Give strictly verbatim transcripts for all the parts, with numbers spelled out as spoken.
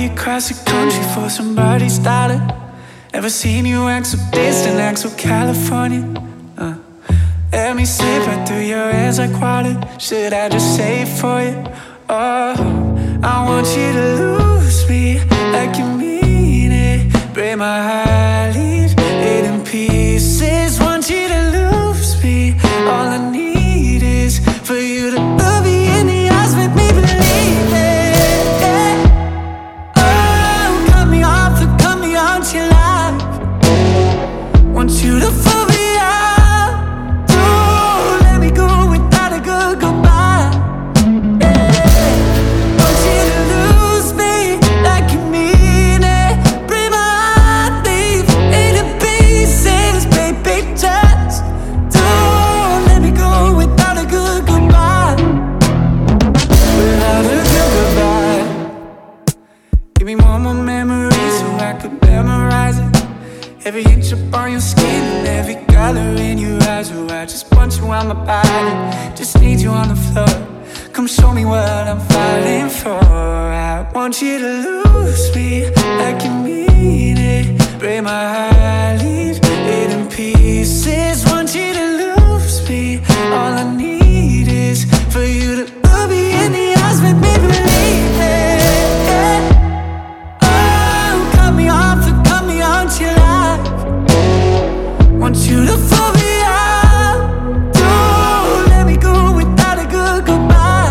across the country for somebody's dollar. Never seen you act so distant, act so California. uh. Let me slip right through your hands like water. Should I just say it for you? Oh, I want you to lose me like you mean it. Break my heart, leave it in pieces. Want you to lose me. All I need is for you to look me in the eyes, make me believe it. Oh, cut me off and cut me on to your life. Want you to fool me. Every inch up on your skin and every color in your eyes. Oh, I just want you on my body, just need you on the floor. Come show me what I'm fighting for. I want you to lose me like you mean it. Break my heart, leave it in pieces. Want you to lose me. All I need is for you to look me in the eyes, make me believe it. Oh, cut me off and cut me on to your life. Want you to fool me out. Don't let me go without a good goodbye.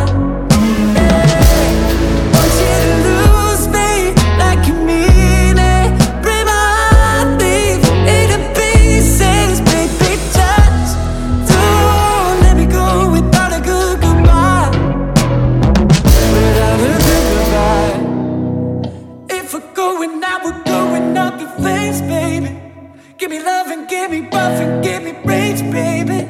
Want you to lose me like you mean it. Break my heart, leave it in pieces. Baby, just don't let me go without a good goodbye. Without a good goodbye. If we're going out, we're going up in flames, baby. Give me love and give me buff and give me rage, baby.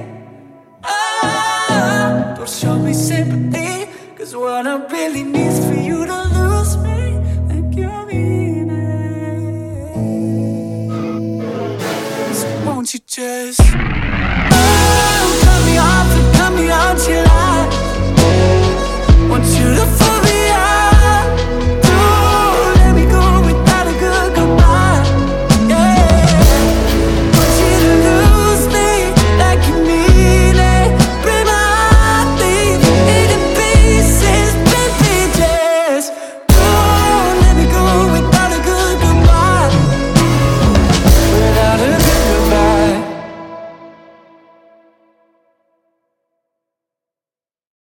Ah, don't show me sympathy, cause what I really need is for you to lose me like you mean it. So won't you just